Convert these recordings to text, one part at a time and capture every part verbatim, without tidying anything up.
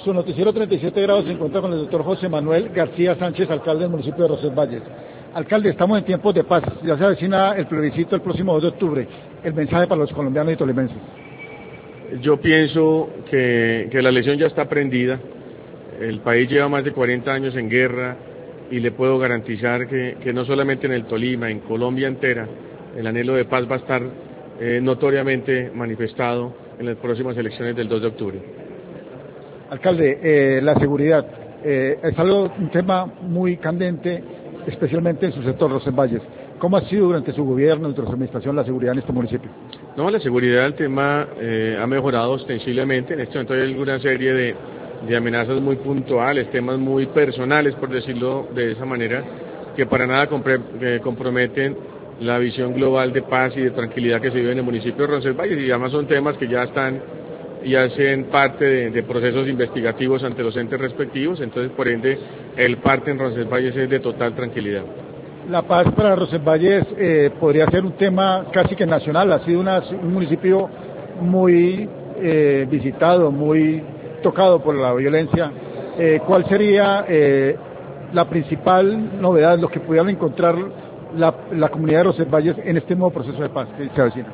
su noticiero treinta y siete grados se encuentra con el doctor José Manuel García Sánchez, alcalde del municipio de Roncesvalles. Alcalde, estamos en tiempos de paz, ya se avecina el plebiscito el próximo dos de octubre. El mensaje para los colombianos y tolimenses. Yo pienso que, que la lección ya está aprendida. El país lleva más de cuarenta años en guerra y le puedo garantizar que, que no solamente en el Tolima, en Colombia entera, el anhelo de paz va a estar eh, notoriamente manifestado en las próximas elecciones del dos de octubre. Alcalde, eh, la seguridad eh, es algo, un tema muy candente, especialmente en su sector, Roncesvalles. ¿Cómo ha sido durante su gobierno, durante su administración, la seguridad en este municipio? No, la seguridad del tema eh, ha mejorado ostensiblemente. En este momento hay alguna serie de, de amenazas muy puntuales, temas muy personales, por decirlo de esa manera, que para nada compre, eh, comprometen la visión global de paz y de tranquilidad que se vive en el municipio de Roncesvalles, y además son temas que ya están y hacen parte de, de procesos investigativos ante los entes respectivos, entonces por ende el parte en Roncesvalles es de total tranquilidad. La paz para Roncesvalles eh, podría ser un tema casi que nacional, ha sido una, un municipio muy eh, visitado, muy tocado por la violencia. Eh, ¿Cuál sería eh, la principal novedad, lo que pudieran encontrar la, la comunidad de Roncesvalles en este nuevo proceso de paz que se avecina?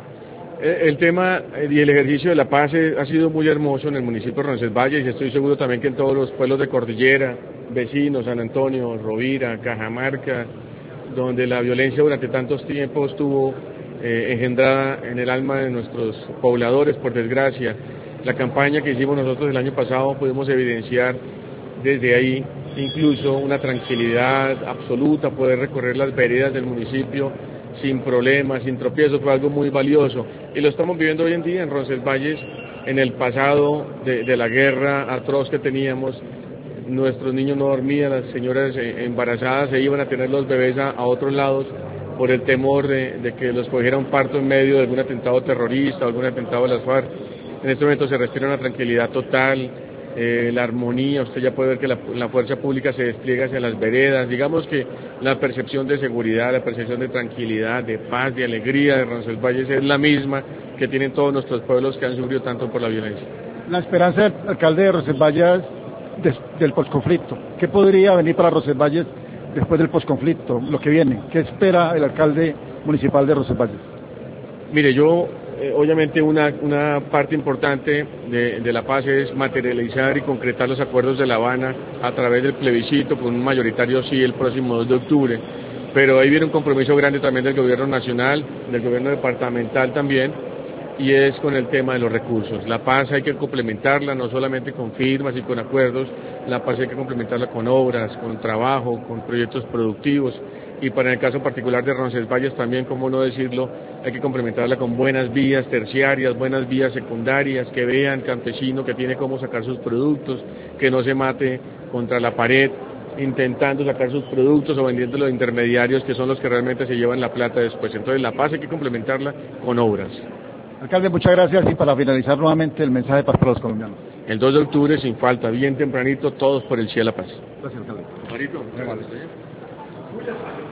El tema y el ejercicio de la paz ha sido muy hermoso en el municipio de Roncesvalles y estoy seguro también que en todos los pueblos de Cordillera, vecinos, San Antonio, Rovira, Cajamarca, donde la violencia durante tantos tiempos estuvo eh, engendrada en el alma de nuestros pobladores, por desgracia. La campaña que hicimos nosotros el año pasado pudimos evidenciar desde ahí incluso una tranquilidad absoluta, poder recorrer las veredas del municipio sin problemas, sin tropiezos, fue algo muy valioso y lo estamos viviendo hoy en día en Roncesvalles. En el pasado de, de la guerra atroz que teníamos, nuestros niños no dormían, las señoras embarazadas se iban a tener los bebés a, a otros lados por el temor de, de que los cogiera un parto en medio de algún atentado terrorista o algún atentado de las FARC. En este momento se respira una tranquilidad total, eh, la armonía, usted ya puede ver que la, la fuerza pública se despliega hacia las veredas, digamos que la percepción de seguridad, la percepción de tranquilidad, de paz, de alegría de Roncesvalles es la misma que tienen todos nuestros pueblos que han sufrido tanto por la violencia. La esperanza del alcalde de Roncesvalles des, del posconflicto, ¿qué podría venir para Roncesvalles después del posconflicto, lo que viene? ¿Qué espera el alcalde municipal de Roncesvalles? Mire, yo Eh, obviamente una, una parte importante de, de la paz es materializar y concretar los acuerdos de La Habana a través del plebiscito con un mayoritario sí el próximo dos de octubre, pero ahí viene un compromiso grande también del gobierno nacional, del gobierno departamental también, y es con el tema de los recursos. La paz hay que complementarla no solamente con firmas y con acuerdos, la paz hay que complementarla con obras, con trabajo, con proyectos productivos, y para el caso particular de Roncesvalles también, cómo no decirlo, hay que complementarla con buenas vías terciarias, buenas vías secundarias, que vean campesino que tiene cómo sacar sus productos, que no se mate contra la pared intentando sacar sus productos o vendiendo los intermediarios que son los que realmente se llevan la plata después. Entonces la paz hay que complementarla con obras. Alcalde, muchas gracias, y para finalizar nuevamente el mensaje de paz para los colombianos. El dos de octubre sin falta, bien tempranito, todos por el cielo de la paz. Gracias, alcalde. Marito, muchas gracias.